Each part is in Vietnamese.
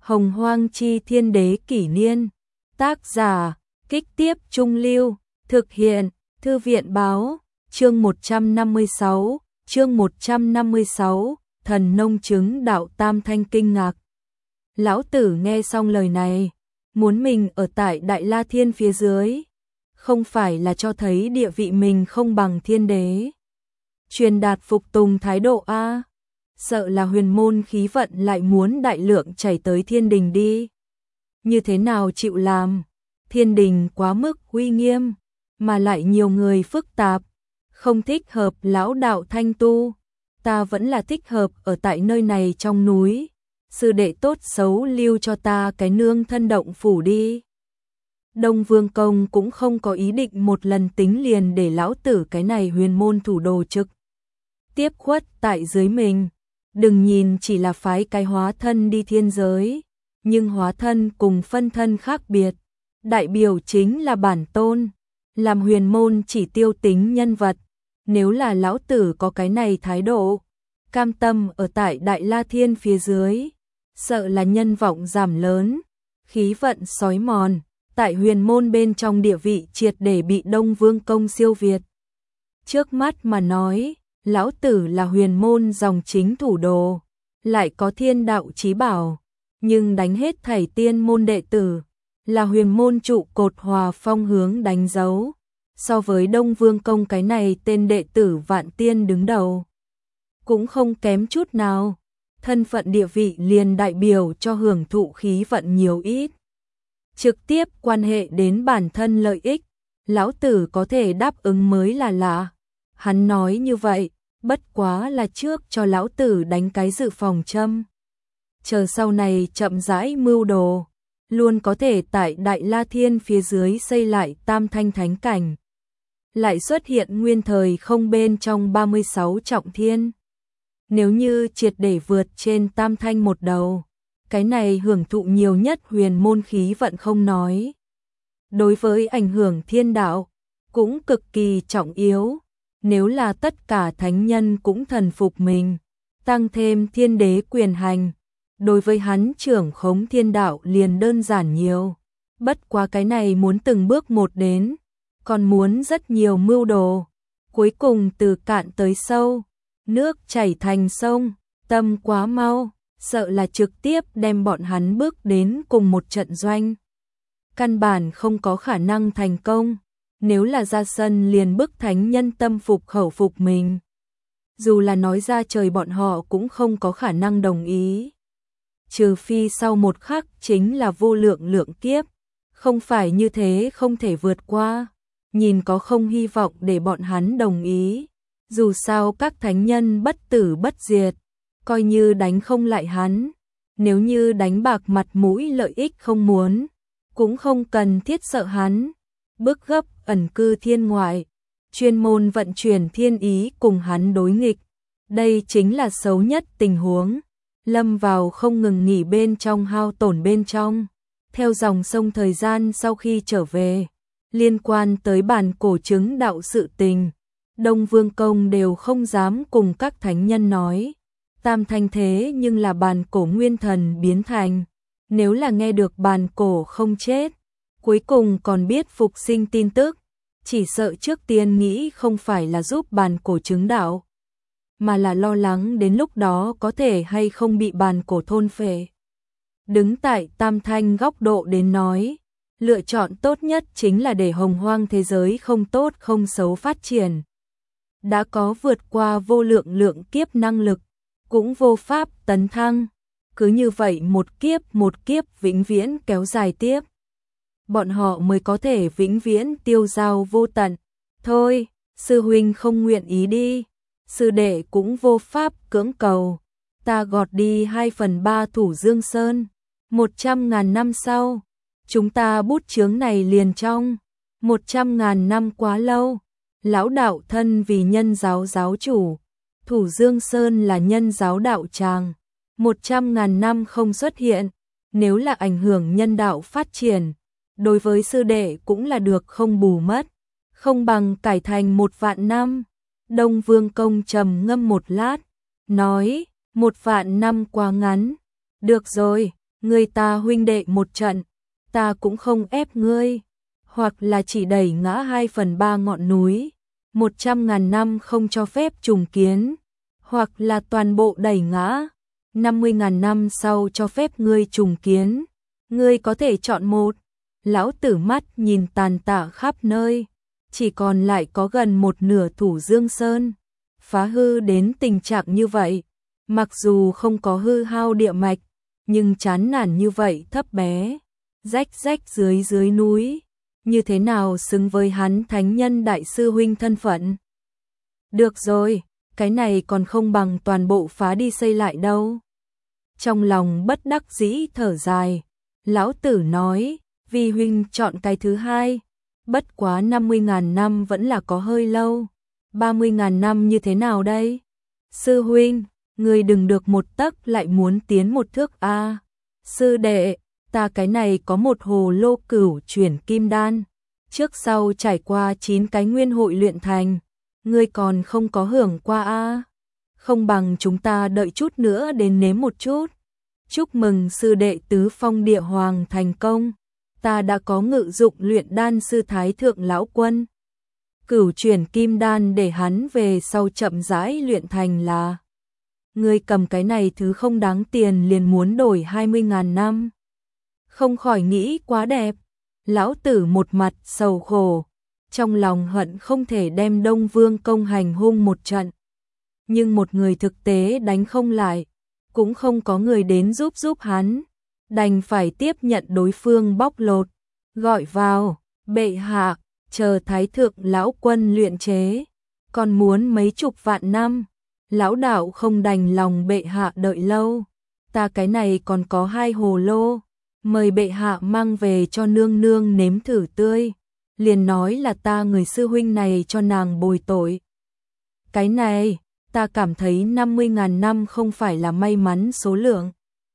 Hồng Hoang Chi Thiên Đế Kỷ Niên. Tác giả, Kích Tiếp Trung Lưu. Thực hiện, Thư viện Báo. Chương 156, Thần Nông Chứng Đạo Tam Thanh kinh ngạc. Lão tử nghe xong lời này, muốn mình ở tại Đại La Thiên phía dưới, không phải là cho thấy địa vị mình không bằng thiên đế. Truyền đạt phục tùng thái độ a, sợ là huyền môn khí vận lại muốn đại lượng chảy tới thiên đình đi. Như thế nào chịu làm? Thiên đình quá mức uy nghiêm, mà lại nhiều người phức tạp, không thích hợp lão đạo thanh tu. Ta vẫn là thích hợp ở tại nơi này trong núi. Sư đệ tốt xấu lưu cho ta cái nương thân động phủ đi. Đông Vương Công cũng không có ý định một lần tính liền để lão tử cái này huyền môn thủ đồ trực tiếp khuất tại dưới mình. Đừng nhìn chỉ là phái cái hóa thân đi thiên giới, nhưng hóa thân cùng phân thân khác biệt, đại biểu chính là bản tôn, làm huyền môn chỉ tiêu tính nhân vật. Nếu là lão tử có cái này thái độ, cam tâm ở tại Đại La Thiên phía dưới, sợ là nhân vọng giảm lớn, khí vận xói mòn, tại huyền môn bên trong địa vị triệt để bị Đông Vương Công siêu việt. Trước mắt mà nói, lão tử là huyền môn dòng chính thủ đồ, lại có thiên đạo chí bảo, nhưng đánh hết thảy tiên môn đệ tử, là huyền môn trụ cột hòa phong hướng đánh dấu. So với Đông Vương Công cái này tên đệ tử vạn tiên đứng đầu, cũng không kém chút nào. Thân phận địa vị liền đại biểu cho hưởng thụ khí vận nhiều ít. Trực tiếp quan hệ đến bản thân lợi ích, lão tử có thể đáp ứng mới là lạ. Hắn nói như vậy, bất quá là trước cho lão tử đánh cái dự phòng châm. Chờ sau này chậm rãi mưu đồ, luôn có thể tại Đại La Thiên phía dưới xây lại Tam Thanh Thánh Cảnh. Lại xuất hiện nguyên thời không bên trong 36 trọng thiên. Nếu như triệt để vượt trên Tam Thanh một đầu, cái này hưởng thụ nhiều nhất huyền môn khí vận không nói. Đối với ảnh hưởng thiên đạo, cũng cực kỳ trọng yếu. Nếu là tất cả thánh nhân cũng thần phục mình, tăng thêm thiên đế quyền hành, đối với hắn trưởng khống thiên đạo liền đơn giản nhiều. Bất quá cái này muốn từng bước một đến, còn muốn rất nhiều mưu đồ. Cuối cùng từ cạn tới sâu, nước chảy thành sông, tâm quá mau, sợ là trực tiếp đem bọn hắn bước đến cùng một trận doanh. Căn bản không có khả năng thành công, nếu là ra sân liền bức thánh nhân tâm phục khẩu phục mình. Dù là nói ra trời bọn họ cũng không có khả năng đồng ý. Trừ phi sau một khắc chính là vô lượng lượng kiếp, không phải như thế không thể vượt qua. Nhìn có không hy vọng để bọn hắn đồng ý. Dù sao các thánh nhân bất tử bất diệt, coi như đánh không lại hắn, nếu như đánh bạc mặt mũi lợi ích không muốn, cũng không cần thiết sợ hắn. Bước gấp ẩn cư thiên ngoại, chuyên môn vận chuyển thiên ý cùng hắn đối nghịch. Đây chính là xấu nhất tình huống, lâm vào không ngừng nghỉ bên trong hao tổn bên trong. Theo dòng sông thời gian sau khi trở về, liên quan tới bản cổ chứng đạo sự tình, Đông Vương Công đều không dám cùng các thánh nhân nói. Tam Thanh thế nhưng là bản cổ nguyên thần biến thành, nếu là nghe được bản cổ không chết, cuối cùng còn biết phục sinh tin tức, chỉ sợ trước tiên nghĩ không phải là giúp bản cổ chứng đạo, mà là lo lắng đến lúc đó có thể hay không bị bản cổ thôn phệ. Đứng tại Tam Thanh góc độ đến nói, lựa chọn tốt nhất chính là để hồng hoang thế giới không tốt không xấu phát triển. Đã có vượt qua vô lượng lượng kiếp năng lực, cũng vô pháp tấn thăng. Cứ như vậy một kiếp vĩnh viễn kéo dài tiếp. Bọn họ mới có thể vĩnh viễn tiêu dao vô tận. Thôi, sư huynh không nguyện ý đi, sư đệ cũng vô pháp cưỡng cầu. Ta gọt đi 2/3 Thủ Dương Sơn, 100.000 năm sau, chúng ta bút chướng này liền trong. 100.000 năm quá lâu, lão đạo thân vì nhân giáo giáo chủ, Thủ Dương Sơn là nhân giáo đạo tràng, 100.000 năm không xuất hiện, nếu là ảnh hưởng nhân đạo phát triển, đối với sư đệ cũng là được không bù mất, không bằng cải thành 1.000.000 năm. Đông Vương Công trầm ngâm một lát, nói, 1.000.000 năm quá ngắn. Được rồi, ngươi ta huynh đệ một trận, ta cũng không ép ngươi, hoặc là chỉ đẩy ngã 2/3 ngọn núi, 100.000 năm không cho phép trùng kiến, hoặc là toàn bộ đẩy ngã, 50.000 năm sau cho phép ngươi trùng kiến, ngươi có thể chọn một. Lão tử mắt nhìn tàn tạ khắp nơi, chỉ còn lại có gần một nửa Thủ Dương Sơn, phá hư đến tình trạng như vậy, mặc dù không có hư hao địa mạch, nhưng chán nản như vậy thấp bé, rách rách dưới núi, như thế nào xứng với hắn thánh nhân đại sư huynh thân phận. Được rồi, cái này còn không bằng toàn bộ phá đi xây lại đâu. Trong lòng bất đắc dĩ thở dài, lão tử nói, vì huynh chọn cái thứ hai, bất quá 50.000 năm vẫn là có hơi lâu, 30.000 năm như thế nào đây? Sư huynh, người đừng được một tấc lại muốn tiến một thước a. Sư đệ, ta cái này có một hồ lô cửu chuyển kim đan, trước sau trải qua 9 cái nguyên hội luyện thành, ngươi còn không có hưởng qua a. Không bằng chúng ta đợi chút nữa đến nếm một chút. Chúc mừng sư đệ tứ phong địa hoàng thành công, ta đã có ngự dụng luyện đan sư Thái thượng lão quân. Cửu chuyển kim đan để hắn về sau chậm rãi luyện thành là. Ngươi cầm cái này thứ không đáng tiền liền muốn đổi 20.000 năm. Không khỏi nghĩ quá đẹp. Lão tử một mặt sầu khổ, trong lòng hận không thể đem Đông Vương công hành hung một trận. Nhưng một người thực tế đánh không lại, cũng không có người đến giúp hắn, đành phải tiếp nhận đối phương bóc lột, gọi vào, bệ hạ, chờ Thái thượng lão quân luyện chế, còn muốn mấy chục vạn năm, lão đạo không đành lòng bệ hạ đợi lâu, ta cái này còn có 2 hồ lô, mời bệ hạ mang về cho nương nương nếm thử tươi, liền nói là ta người sư huynh này cho nàng bồi tội. Cái này, ta cảm thấy 50.000 năm không phải là may mắn số lượng.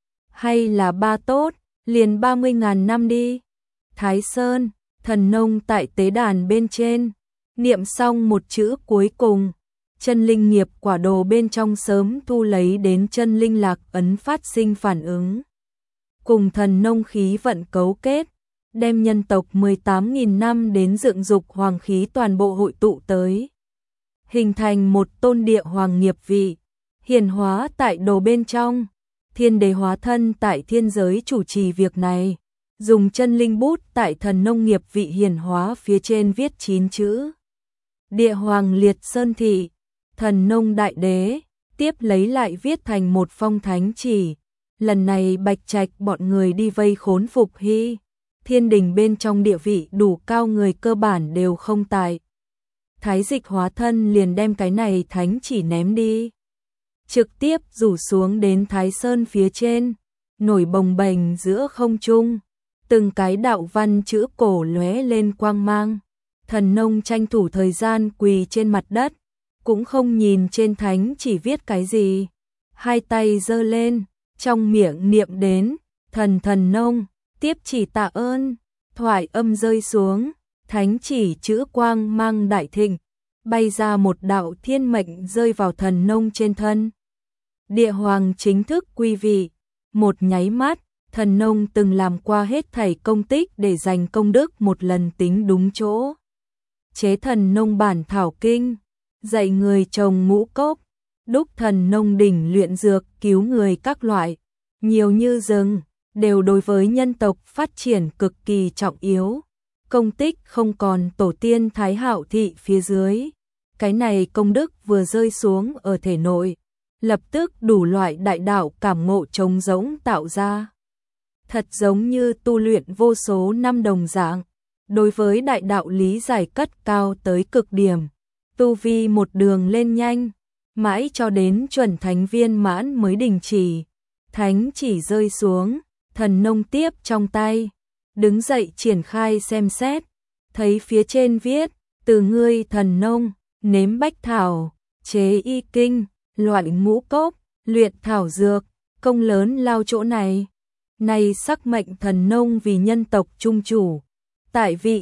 Hay là ba tốt, liền 30.000 năm đi. Thái Sơn, thần nông tại tế đàn bên trên, niệm xong một chữ cuối cùng, chân linh nghiệp quả đồ bên trong sớm thu lấy đến chân linh lạc ấn phát sinh phản ứng. Cùng thần nông khí vận cấu kết, đem nhân tộc 18.000 năm đến dựng dục hoàng khí toàn bộ hội tụ tới. Hình thành một tôn địa hoàng nghiệp vị, hiển hóa tại đồ bên trong, thiên đế hóa thân tại thiên giới chủ trì việc này, dùng chân linh bút tại thần nông nghiệp vị hiển hóa phía trên viết 9 chữ. Địa hoàng liệt sơn thị, thần nông đại đế, tiếp lấy lại viết thành một phong thánh chỉ, lần này Bạch Trạch bọn người đi vây khốn Phục Hy, thiên đình bên trong địa vị đủ cao người cơ bản đều không tại. Thái dịch hóa thân liền đem cái này thánh chỉ ném đi, trực tiếp rủ xuống đến Thái Sơn phía trên, nổi bồng bềnh giữa không trung, từng cái đạo văn chữ cổ lóe lên quang mang. Thần nông tranh thủ thời gian quỳ trên mặt đất, cũng không nhìn trên thánh chỉ viết cái gì, hai tay giơ lên, trong miệng niệm đến, thần nông, tiếp chỉ tạ ơn, thoại âm rơi xuống, thánh chỉ chữ quang mang đại thịnh, bay ra một đạo thiên mệnh rơi vào thần nông trên thân. Địa hoàng chính thức quy vị, một nháy mắt, thần nông từng làm qua hết thảy công tích để giành công đức một lần tính đúng chỗ. Chế thần nông bản thảo kinh, dạy người trồng ngũ cốc, đúc thần nông đỉnh luyện dược cứu người các loại, nhiều như rừng, đều đối với nhân tộc phát triển cực kỳ trọng yếu. Công tích không còn tổ tiên Thái Hạo thị phía dưới. Cái này công đức vừa rơi xuống ở thể nội, lập tức đủ loại đại đạo cảm ngộ trống rỗng tạo ra. Thật giống như tu luyện vô số năm đồng dạng, đối với đại đạo lý giải cất cao tới cực điểm, tu vi một đường lên nhanh, mãi cho đến chuẩn thánh viên mãn mới đình chỉ. Thánh chỉ rơi xuống, thần nông tiếp trong tay, đứng dậy triển khai xem xét, thấy phía trên viết, từ ngươi thần nông, nếm bách thảo, chế y kinh, loại ngũ cốc, luyện thảo dược, công lớn lao chỗ này. Này sắc mệnh thần nông vì nhân tộc trung chủ, tại vị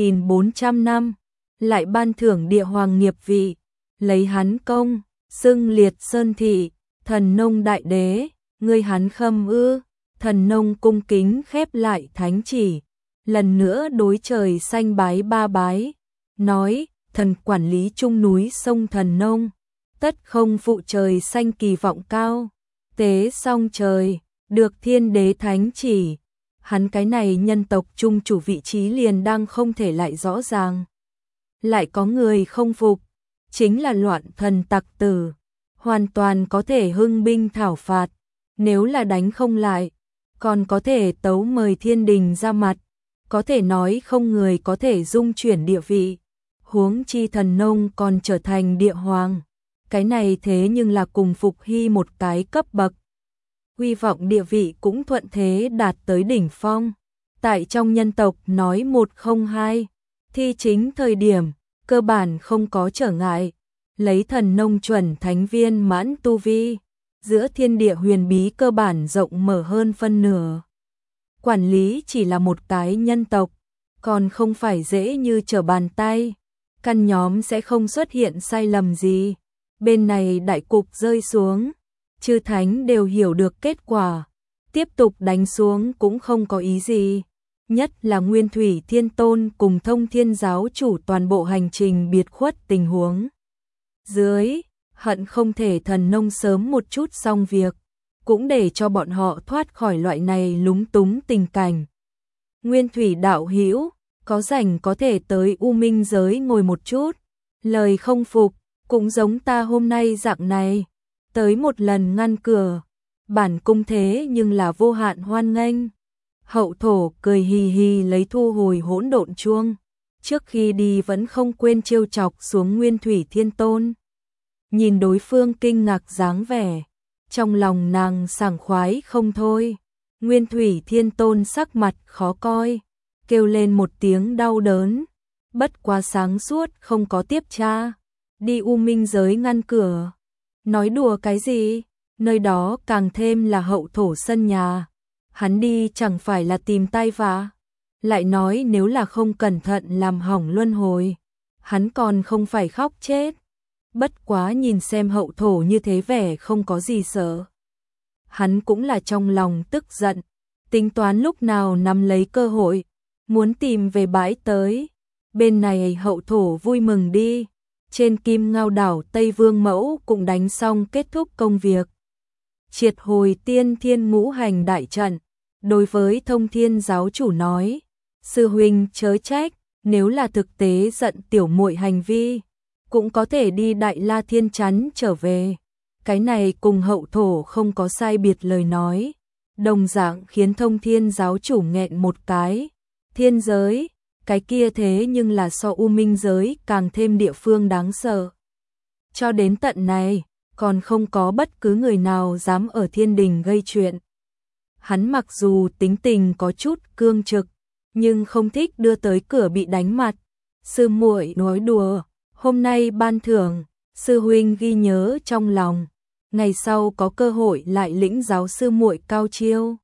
2.400 năm, lại ban thưởng địa hoàng nghiệp vị, lấy hắn công, xưng liệt sơn thị, thần nông đại đế, ngươi hắn khâm ư, Thần nông cung kính khép lại thánh chỉ, lần nữa đối trời xanh bái ba bái, nói, thần quản lý chung núi sông Thần Nông, tất không phụ trời xanh kỳ vọng cao, tế xong trời, được thiên đế thánh chỉ, hắn cái này nhân tộc trung chủ vị trí liền đang không thể lại rõ ràng. Lại có người không phục, chính là loạn thần tặc tử, hoàn toàn có thể hưng binh thảo phạt, nếu là đánh không lại, còn có thể tấu mời thiên đình ra mặt, có thể nói không người có thể dung chuyển địa vị, huống chi Thần Nông còn trở thành địa hoàng, cái này thế nhưng là cùng Phục Hy một cái cấp bậc. Hy vọng địa vị cũng thuận thế đạt tới đỉnh phong, tại trong nhân tộc nói một không hai, thi chính thời điểm, cơ bản không có trở ngại, lấy Thần Nông chuẩn thánh viên mãn tu vi, giữa thiên địa huyền bí cơ bản rộng mở hơn phân nửa. Quản lý chỉ là một cái nhân tộc, còn không phải dễ như trở bàn tay, căn nhóm sẽ không xuất hiện sai lầm gì. Bên này đại cục rơi xuống, chư thánh đều hiểu được kết quả, tiếp tục đánh xuống cũng không có ý gì. Nhất là Nguyên Thủy Thiên Tôn cùng Thông Thiên giáo chủ toàn bộ hành trình biệt khuất tình huống. Dưới, hận không thể Thần Nông sớm một chút xong việc, cũng để cho bọn họ thoát khỏi loại này lúng túng tình cảnh. Nguyên Thủy đạo hữu, có rảnh có thể tới U Minh giới ngồi một chút, lời không phục, cũng giống ta hôm nay dạng này, tới một lần ngăn cửa, bản cung thế nhưng là vô hạn hoan nghênh. Hậu thổ cười hì hì lấy thu hồi hỗn độn chuông, trước khi đi vẫn không quên trêu chọc xuống Nguyên Thủy Thiên Tôn. Nhìn đối phương kinh ngạc dáng vẻ, trong lòng nàng sảng khoái không thôi. Nguyên Thủy Thiên Tôn sắc mặt khó coi, kêu lên một tiếng đau đớn, bất quá sáng suốt không có tiếp tra, đi U Minh giới ngăn cửa. Nói đùa cái gì, nơi đó càng thêm là hậu thổ sân nhà, hắn đi chẳng phải là tìm tai vạ, lại nói nếu là không cẩn thận làm hỏng luân hồi, hắn còn không phải khóc chết. Bất quá nhìn xem hậu thổ như thế vẻ không có gì sợ, hắn cũng là trong lòng tức giận, tính toán lúc nào nắm lấy cơ hội, muốn tìm về bãi tới. Bên này hậu thổ vui mừng đi, trên Kim Ngao đảo Tây Vương Mẫu cũng đánh xong kết thúc công việc. Triệt hồi tiên thiên ngũ hành đại trận, đối với Thông Thiên giáo chủ nói, sư huynh chớ trách, nếu là thực tế giận tiểu muội hành vi, cũng có thể đi Đại La Thiên chắn trở về. Cái này cùng hậu thổ không có sai biệt lời nói, đồng dạng khiến Thông Thiên giáo chủ nghẹn một cái. Thiên giới, cái kia thế nhưng là so U Minh giới càng thêm địa phương đáng sợ. Cho đến tận này, còn không có bất cứ người nào dám ở thiên đình gây chuyện. Hắn mặc dù tính tình có chút cương trực, nhưng không thích đưa tới cửa bị đánh mặt. Sư muội nói đùa, hôm nay ban thưởng, sư huynh ghi nhớ trong lòng, ngày sau có cơ hội lại lĩnh giáo sư muội cao chiêu.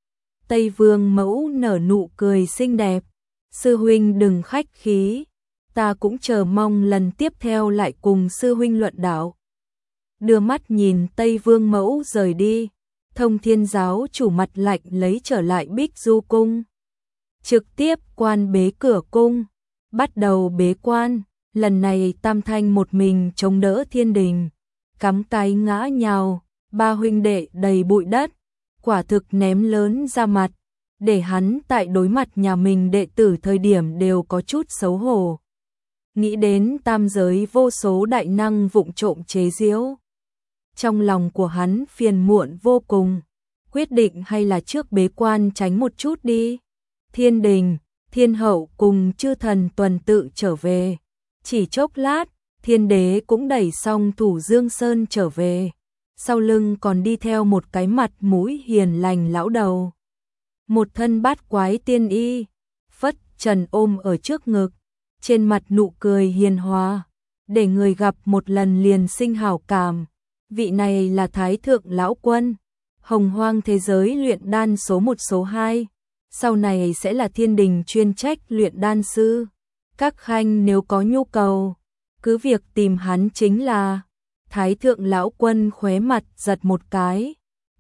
Tây Vương Mẫu nở nụ cười xinh đẹp, sư huynh đừng khách khí, ta cũng chờ mong lần tiếp theo lại cùng sư huynh luận đạo. Đưa mắt nhìn Tây Vương Mẫu rời đi, Thông Thiên giáo chủ mặt lạnh lấy trở lại Bích Du cung, trực tiếp quan bế cửa cung, bắt đầu bế quan. Lần này Tam Thanh một mình chống đỡ thiên đình, cắm cái ngã nhào, ba huynh đệ đầy bụi đất, quả thực ném lớn ra mặt, để hắn tại đối mặt nhà mình đệ tử thời điểm đều có chút xấu hổ. Nghĩ đến tam giới vô số đại năng vụng trộm chế giễu, trong lòng của hắn phiền muộn vô cùng, quyết định hay là trước bế quan tránh một chút đi. Thiên đình, thiên hậu cùng chư thần tuần tự trở về. Chỉ chốc lát, thiên đế cũng đẩy xong Thủ Dương Sơn trở về, sau lưng còn đi theo một cái mặt mũi hiền lành lão đầu. Một thân bát quái tiên y, phất trần ôm ở trước ngực, trên mặt nụ cười hiền hòa, để người gặp một lần liền sinh hảo cảm. Vị này là Thái Thượng Lão Quân, hồng hoang thế giới luyện đan số 1 số 2, sau này sẽ là thiên đình chuyên trách luyện đan sư. Các khanh nếu có nhu cầu, cứ việc tìm hắn chính là. Thái Thượng Lão Quân khóe mặt giật một cái,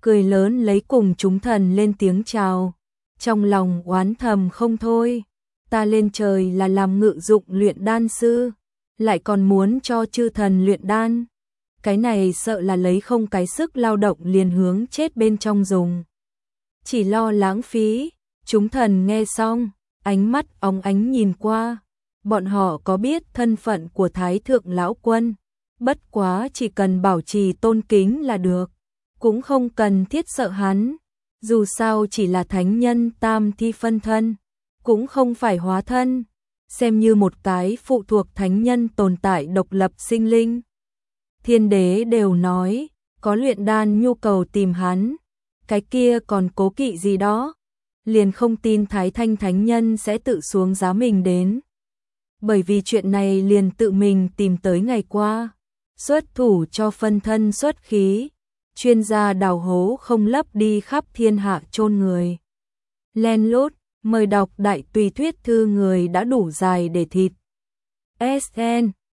cười lớn lấy cùng chúng thần lên tiếng chào, trong lòng oán thầm không thôi, ta lên trời là làm ngự dụng luyện đan sư, lại còn muốn cho chư thần luyện đan, cái này sợ là lấy không cái sức lao động liền hướng chết bên trong dùng. Chỉ lo lãng phí, chúng thần nghe xong, ánh mắt óng ánh nhìn qua, bọn họ có biết thân phận của Thái Thượng Lão Quân, bất quá chỉ cần bảo trì tôn kính là được, cũng không cần thiết sợ hắn, dù sao chỉ là thánh nhân tam thi phân thân, cũng không phải hóa thân, xem như một cái phụ thuộc thánh nhân tồn tại độc lập sinh linh. Thiên đế đều nói, có luyện đan nhu cầu tìm hắn, cái kia còn cố kỵ gì đó, liền không tin Thái Thanh thánh nhân sẽ tự xuống giá mình đến. Bởi vì chuyện này liền tự mình tìm tới ngày qua, xuất thủ cho phân thân xuất khí, chuyên gia đào hố không lấp đi khắp thiên hạ chôn người. Len lút, mời đọc đại tùy thuyết thư người đã đủ dài để thịt. SN